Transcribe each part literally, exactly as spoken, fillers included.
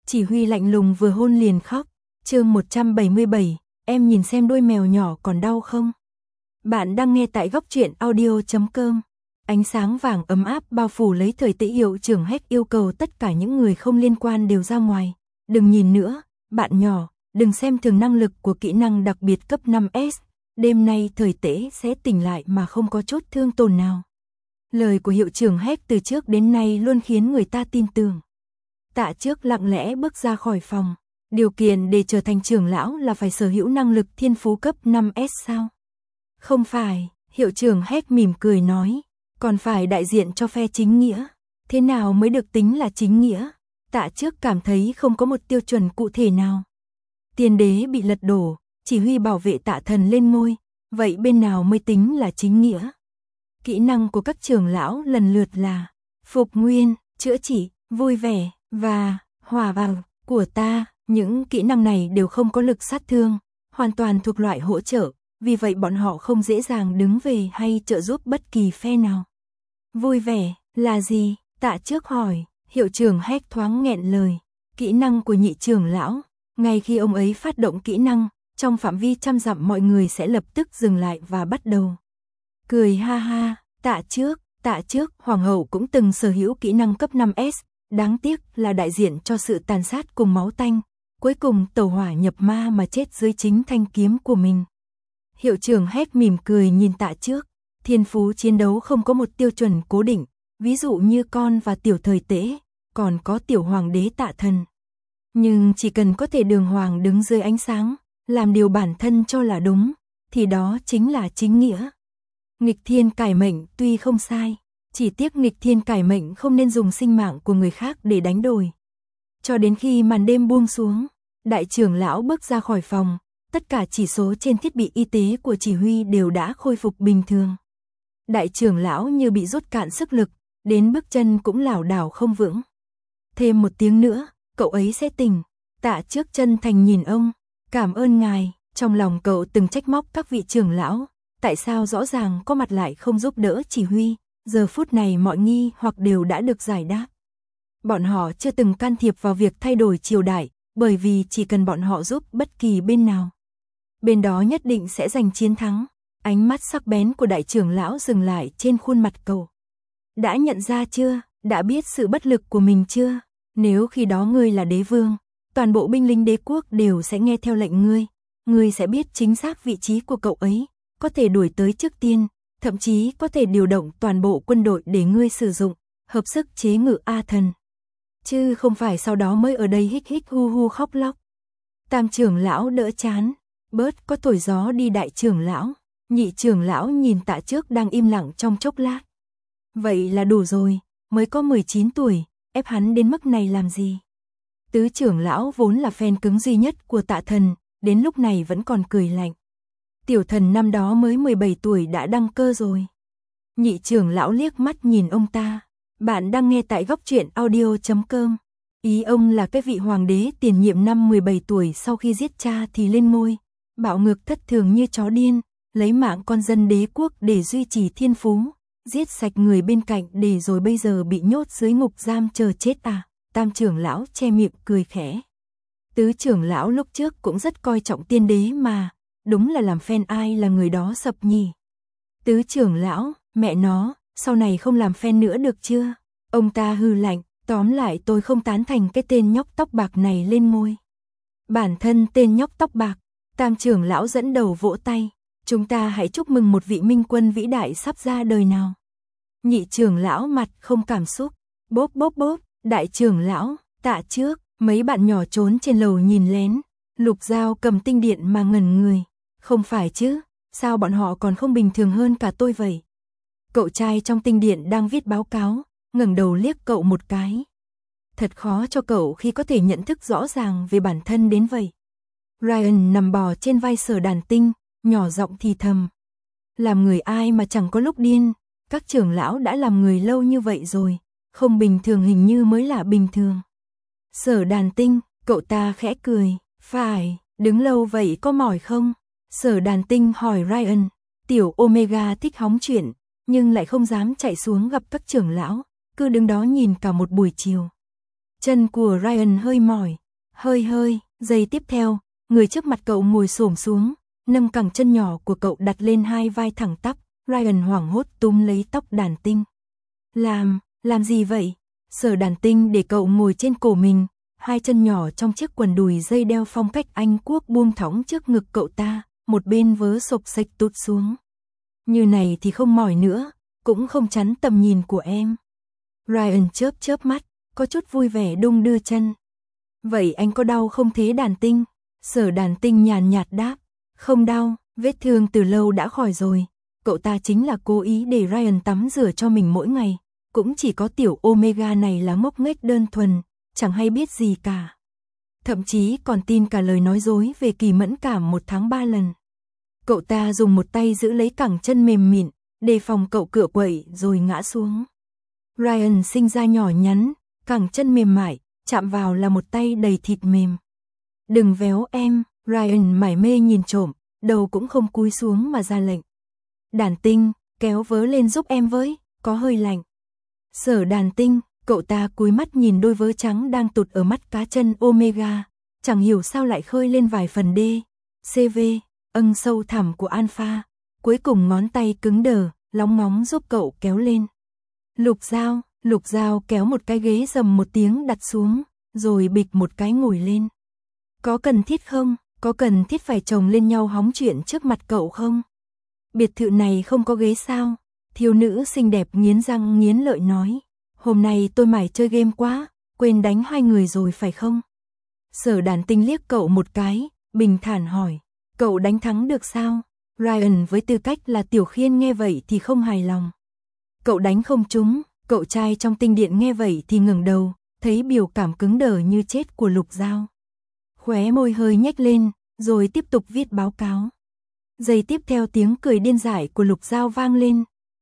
Chỉ Huy lạnh lùng vừa hôn liền khóc. Chương một trăm bảy mươi bảy, em nhìn xem đôi mèo nhỏ còn đau không? Bạn đang nghe tại góc truyện audio chấm com. Ánh sáng vàng ấm áp bao phủ lấy thời tĩnh. Hiệu trưởng Hét yêu cầu tất cả những người không liên quan đều ra ngoài. Đừng nhìn nữa, bạn nhỏ, đừng xem thường năng lực của kỹ năng đặc biệt cấp năm S. Đêm nay thời tễ sẽ tỉnh lại mà không có chút thương tổn nào. Lời của hiệu trưởng Hét từ trước đến nay luôn khiến người ta tin tưởng. Tạ Trước lặng lẽ bước ra khỏi phòng. Điều kiện để trở thành trưởng lão là phải sở hữu năng lực thiên phú cấp năm S sao? Không phải, hiệu trưởng Hét mỉm cười nói, còn phải đại diện cho phe chính nghĩa. Thế nào mới được tính là chính nghĩa? Tạ Trước cảm thấy không có một tiêu chuẩn cụ thể nào. Tiên đế bị lật đổ, Chỉ Huy bảo vệ Tạ Thần lên ngôi, vậy bên nào mới tính là chính nghĩa? Kỹ năng của các trưởng lão lần lượt là phục nguyên, chữa trị, vui vẻ và hòa vào của ta. Những kỹ năng này đều không có lực sát thương, hoàn toàn thuộc loại hỗ trợ, vì vậy bọn họ không dễ dàng đứng về hay trợ giúp bất kỳ phe nào. Vui vẻ là gì? Tạ Trước hỏi. Hiệu trưởng Hét thoáng nghẹn lời. Kỹ năng của nhị trưởng lão. Ngay khi ông ấy phát động kỹ năng, trong phạm vi trăm dặm mọi người sẽ lập tức dừng lại và bắt đầu cười ha ha. Tạ Trước, Tạ Trước, hoàng hậu cũng từng sở hữu kỹ năng cấp năm S, đáng tiếc là đại diện cho sự tàn sát cùng máu tanh, cuối cùng tẩu hỏa nhập ma mà chết dưới chính thanh kiếm của mình. Hiệu trưởng Hét mỉm cười nhìn Tạ Trước, thiên phú chiến đấu không có một tiêu chuẩn cố định, ví dụ như con và tiểu thời tễ, còn có tiểu hoàng đế Tạ Thần. Nhưng chỉ cần có thể đường hoàng đứng dưới ánh sáng, làm điều bản thân cho là đúng, thì đó chính là chính nghĩa. Nghịch thiên cải mệnh tuy không sai, chỉ tiếc nghịch thiên cải mệnh không nên dùng sinh mạng của người khác để đánh đổi. Cho đến khi màn đêm buông xuống, đại trưởng lão bước ra khỏi phòng, tất cả chỉ số trên thiết bị y tế của Chỉ Huy đều đã khôi phục bình thường. Đại trưởng lão như bị rút cạn sức lực, đến bước chân cũng lảo đảo không vững. Thêm một tiếng nữa, cậu ấy sẽ tỉnh. Tạ Trước chân thành nhìn ông, cảm ơn ngài. Trong lòng cậu từng trách móc các vị trưởng lão, tại sao rõ ràng có mặt lại không giúp đỡ Chỉ Huy. Giờ phút này mọi nghi hoặc đều đã được giải đáp. Bọn họ chưa từng can thiệp vào việc thay đổi triều đại, bởi vì chỉ cần bọn họ giúp bất kỳ bên nào, bên đó nhất định sẽ giành chiến thắng. Ánh mắt sắc bén của đại trưởng lão dừng lại trên khuôn mặt cậu. Đã nhận ra chưa? Đã biết sự bất lực của mình chưa? Nếu khi đó ngươi là đế vương, toàn bộ binh lính đế quốc đều sẽ nghe theo lệnh ngươi. Ngươi sẽ biết chính xác vị trí của cậu ấy, có thể đuổi tới trước tiên, thậm chí có thể điều động toàn bộ quân đội để ngươi sử dụng, hợp sức chế ngự A Thần. Chứ không phải sau đó mới ở đây hích hích hu hu khóc lóc. Tam trưởng lão đỡ chán, bớt có thổi gió đi. Đại trưởng lão, nhị trưởng lão nhìn Tạ Trước đang im lặng trong chốc lát. Vậy là đủ rồi, mới có mười chín tuổi, ép hắn đến mức này làm gì? Tứ trưởng lão vốn là fan cứng duy nhất của Tạ Thần, đến lúc này vẫn còn cười lạnh. Tiểu thần năm đó mới mười bảy tuổi đã đăng cơ rồi. Nhị trưởng lão liếc mắt nhìn ông ta. Bạn đang nghe tại góc truyện audio chấm com. Ý ông là cái vị hoàng đế tiền nhiệm năm mười bảy tuổi sau khi giết cha thì lên ngôi, bạo ngược thất thường như chó điên, lấy mạng con dân đế quốc để duy trì thiên phú, giết sạch người bên cạnh để rồi bây giờ bị nhốt dưới ngục giam chờ chết à? Tam trưởng lão che miệng cười khẽ. Tứ trưởng lão lúc trước cũng rất coi trọng tiên đế mà, đúng là làm fan ai là người đó sập nhỉ. Tứ trưởng lão, mẹ nó, sau này không làm fan nữa được chưa? Ông ta hừ lạnh, tóm lại tôi không tán thành cái tên nhóc tóc bạc này lên ngôi. Bản thân tên nhóc tóc bạc, tam trưởng lão dẫn đầu vỗ tay, chúng ta hãy chúc mừng một vị minh quân vĩ đại sắp ra đời nào. Nhị trưởng lão mặt không cảm xúc, bốp bốp bốp, đại trưởng lão, Tạ Trước, mấy bạn nhỏ trốn trên lầu nhìn lén, Lục Giao cầm tinh điện mà ngẩn người, không phải chứ, sao bọn họ còn không bình thường hơn cả tôi vậy? Cậu trai trong tinh điện đang viết báo cáo, ngẩng đầu liếc cậu một cái. Thật khó cho cậu khi có thể nhận thức rõ ràng về bản thân đến vậy. Ryan nằm bò trên vai Sở Đàn Tinh, nhỏ giọng thì thầm. Làm người ai mà chẳng có lúc điên, các trưởng lão đã làm người lâu như vậy rồi, không bình thường hình như mới là bình thường. Sở Đàn Tinh, cậu ta khẽ cười, phải, đứng lâu vậy có mỏi không? Sở Đàn Tinh hỏi Ryan, tiểu Omega thích hóng chuyện, nhưng lại không dám chạy xuống gặp các trưởng lão, cứ đứng đó nhìn cả một buổi chiều. Chân của Ryan hơi mỏi, hơi hơi, giây tiếp theo, người trước mặt cậu ngồi xổm xuống, nâng cẳng chân nhỏ của cậu đặt lên hai vai thẳng tắp, Ryan hoảng hốt túm lấy tóc Đàn Tinh. Làm, làm gì vậy? Sở Đàn Tinh để cậu ngồi trên cổ mình, hai chân nhỏ trong chiếc quần đùi dây đeo phong cách Anh Quốc buông thõng trước ngực cậu ta, một bên vớ xộc xệch tụt xuống. Như này thì không mỏi nữa, cũng không chắn tầm nhìn của em. Ryan chớp chớp mắt, có chút vui vẻ đung đưa chân. Vậy anh có đau không thế Đàn Tinh? Sở Đàn Tinh nhàn nhạt đáp, không đau, vết thương từ lâu đã khỏi rồi. Cậu ta chính là cố ý để Ryan tắm rửa cho mình mỗi ngày, cũng chỉ có tiểu Omega này là ngốc nghếch đơn thuần, chẳng hay biết gì cả. Thậm chí còn tin cả lời nói dối về kỳ mẫn cảm một tháng ba lần. Cậu ta dùng một tay giữ lấy cẳng chân mềm mịn, đề phòng cậu cựa quậy rồi ngã xuống. Ryan sinh ra nhỏ nhắn, cẳng chân mềm mại, chạm vào là một tay đầy thịt mềm. Đừng véo em, Ryan mải mê nhìn trộm, đầu cũng không cúi xuống mà ra lệnh. Đàn Tinh, kéo vớ lên giúp em với, có hơi lạnh. Sở Đàn Tinh, cậu ta cúi mắt nhìn đôi vớ trắng đang tụt ở mắt cá chân Omega, chẳng hiểu sao lại khơi lên vài phần D, xê vê, âng sâu thẳm của Alpha, cuối cùng ngón tay cứng đờ, lóng ngóng giúp cậu kéo lên. Lục Giao, Lục Giao kéo một cái ghế rầm một tiếng đặt xuống, rồi bịch một cái ngồi lên. Có cần thiết không? Có cần thiết phải chồng lên nhau hóng chuyện trước mặt cậu không? Biệt thự này không có ghế sao? Thiếu nữ xinh đẹp nghiến răng nghiến lợi nói. Hôm nay tôi mải chơi game quá, quên đánh hai người rồi phải không? Sở Đàn Tinh liếc cậu một cái, bình thản hỏi. Cậu đánh thắng được sao? Ryan với tư cách là tiểu khiên nghe vậy thì không hài lòng. Cậu đánh không trúng, cậu trai trong tinh điện nghe vậy thì ngẩng đầu, thấy biểu cảm cứng đờ như chết của Lục Giao. Khóe môi hơi nhếch lên, rồi tiếp tục viết báo cáo. Giây tiếp theo tiếng cười điên dại của Lục Giao vang lên.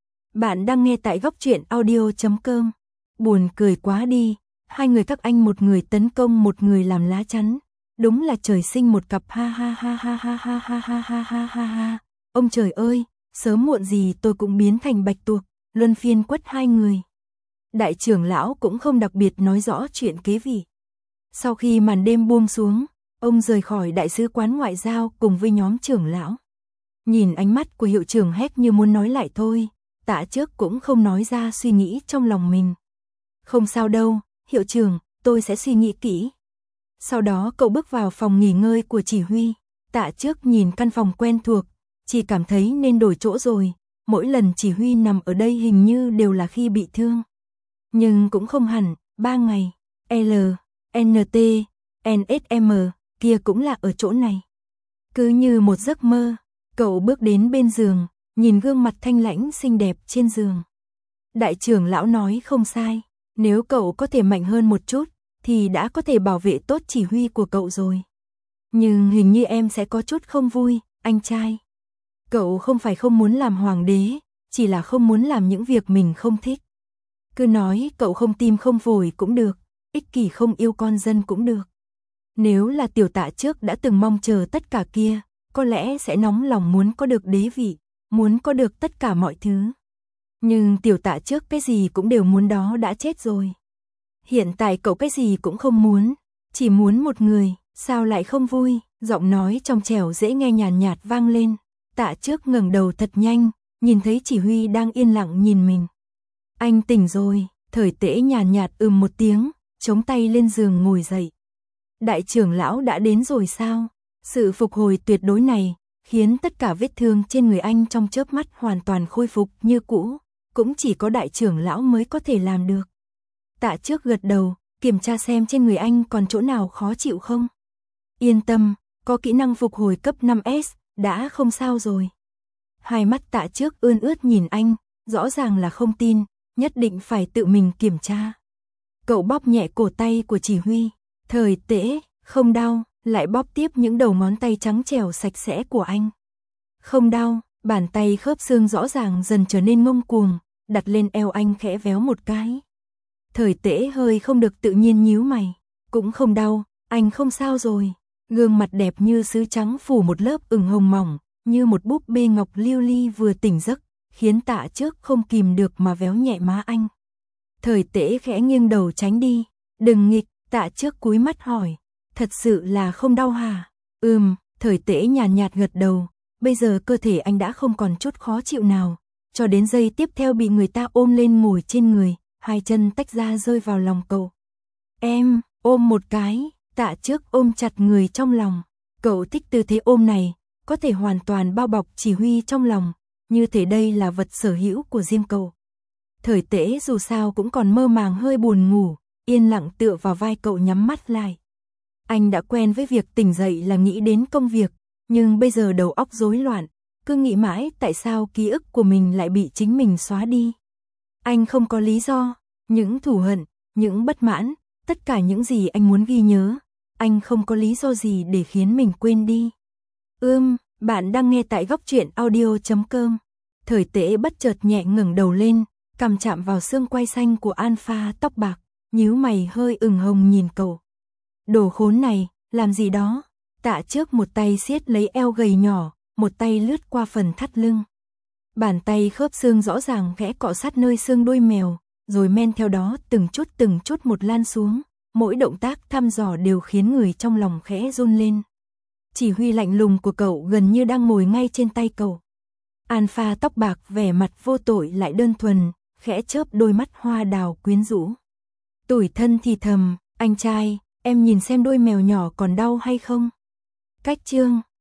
Bạn đang nghe tại góc truyện audio chấm com. Buồn cười quá đi, hai người các anh một người tấn công một người làm lá chắn. Đúng là trời sinh một cặp ha ha ha ha ha ha ha ha ha ha ha ha. Ông trời ơi, sớm muộn gì tôi cũng biến thành bạch tuộc, luân phiên quất hai người. Đại trưởng lão cũng không đặc biệt nói rõ chuyện kế vị. Sau khi màn đêm buông xuống, ông rời khỏi đại sứ quán ngoại giao cùng với nhóm trưởng lão. Nhìn ánh mắt của hiệu trưởng hét như muốn nói lại thôi, Tạ Trước cũng không nói ra suy nghĩ trong lòng mình. Không sao đâu, hiệu trưởng, tôi sẽ suy nghĩ kỹ. Sau đó cậu bước vào phòng nghỉ ngơi của chỉ huy. Tạ Trước nhìn căn phòng quen thuộc, chỉ cảm thấy nên đổi chỗ rồi. Mỗi lần chỉ huy nằm ở đây hình như đều là khi bị thương. Nhưng cũng không hẳn, ba ngày, L, N T, N S M, kia cũng là ở chỗ này. Cứ như một giấc mơ, cậu bước đến bên giường, nhìn gương mặt thanh lãnh xinh đẹp trên giường. Đại trưởng lão nói không sai, nếu cậu có thể mạnh hơn một chút, thì đã có thể bảo vệ tốt chỉ huy của cậu rồi. Nhưng hình như em sẽ có chút không vui, anh trai. Cậu không phải không muốn làm hoàng đế, chỉ là không muốn làm những việc mình không thích. Cứ nói cậu không tim không phổi cũng được, ích kỷ không yêu con dân cũng được. Nếu là tiểu Tạ Trước đã từng mong chờ tất cả kia, có lẽ sẽ nóng lòng muốn có được đế vị, muốn có được tất cả mọi thứ. Nhưng tiểu Tạ Trước cái gì cũng đều muốn đó đã chết rồi. Hiện tại cậu cái gì cũng không muốn, chỉ muốn một người, sao lại không vui? Giọng nói trong trẻo dễ nghe nhàn nhạt vang lên. Tạ Trước ngẩng đầu thật nhanh, nhìn thấy chỉ huy đang yên lặng nhìn mình. Anh tỉnh rồi, Thời Tễ nhàn nhạt ừm một tiếng, chống tay lên giường ngồi dậy. Đại trưởng lão đã đến rồi sao? Sự phục hồi tuyệt đối này khiến tất cả vết thương trên người anh trong chớp mắt hoàn toàn khôi phục như cũ, cũng chỉ có đại trưởng lão mới có thể làm được. Tạ Trước gật đầu, kiểm tra xem trên người anh còn chỗ nào khó chịu không. Yên tâm, có kỹ năng phục hồi cấp năm S, đã không sao rồi. Hai mắt Tạ Trước ươn ướt nhìn anh, rõ ràng là không tin, nhất định phải tự mình kiểm tra. Cậu bóp nhẹ cổ tay của chỉ huy, Thời Tễ, không đau, lại bóp tiếp những đầu ngón tay trắng trẻo sạch sẽ của anh. Không đau, bàn tay khớp xương rõ ràng dần trở nên ngông cuồng, đặt lên eo anh khẽ véo một cái. Thời Tễ hơi không được tự nhiên nhíu mày, cũng không đau, anh không sao rồi. Gương mặt đẹp như sứ trắng phủ một lớp ửng hồng mỏng, như một búp bê ngọc liêu ly vừa tỉnh giấc, khiến Tạ Trước không kìm được mà véo nhẹ má anh. Thời Tễ khẽ nghiêng đầu tránh đi, Đừng nghịch, Tạ Trước cúi mắt hỏi. Thật sự là không đau hả? Ừm, Thời Tễ nhàn nhạt gật đầu. Bây giờ cơ thể anh đã không còn chút khó chịu nào. Cho đến giây tiếp theo bị người ta ôm lên ngồi trên người, hai chân tách ra rơi vào lòng cậu. Em, ôm một cái, Tạ Trước ôm chặt người trong lòng. Cậu thích tư thế ôm này, có thể hoàn toàn bao bọc chỉ huy trong lòng, như thể đây là vật sở hữu của riêng cậu. Thời Tễ dù sao cũng còn mơ màng hơi buồn ngủ, yên lặng tựa vào vai cậu nhắm mắt lại. Anh đã quen với việc tỉnh dậy là nghĩ đến công việc, nhưng bây giờ đầu óc rối loạn, cứ nghĩ mãi tại sao ký ức của mình lại bị chính mình xóa đi. Anh không có lý do, những thù hận, những bất mãn, tất cả những gì anh muốn ghi nhớ, anh không có lý do gì để khiến mình quên đi. Ưm, bạn đang nghe tại góc truyện audio chấm com. Thời Tễ bất chợt nhẹ ngẩng đầu lên, cằm chạm vào xương quai xanh của Alpha tóc bạc, nhíu mày hơi ửng hồng nhìn cậu. Đồ khốn này, làm gì đó? Tạ Trước một tay siết lấy eo gầy nhỏ, một tay lướt qua phần thắt lưng. Bàn tay khớp xương rõ ràng khẽ cọ sát nơi xương đuôi mèo, rồi men theo đó từng chút từng chút một lan xuống, mỗi động tác thăm dò đều khiến người trong lòng khẽ run lên. Chỉ huy lạnh lùng của cậu gần như đang ngồi ngay trên tay cậu. Alpha tóc bạc vẻ mặt vô tội lại đơn thuần, khẽ chớp đôi mắt hoa đào quyến rũ. Tủi thân thì thầm, anh trai, em nhìn xem đôi mèo nhỏ còn đau hay không? Cách chương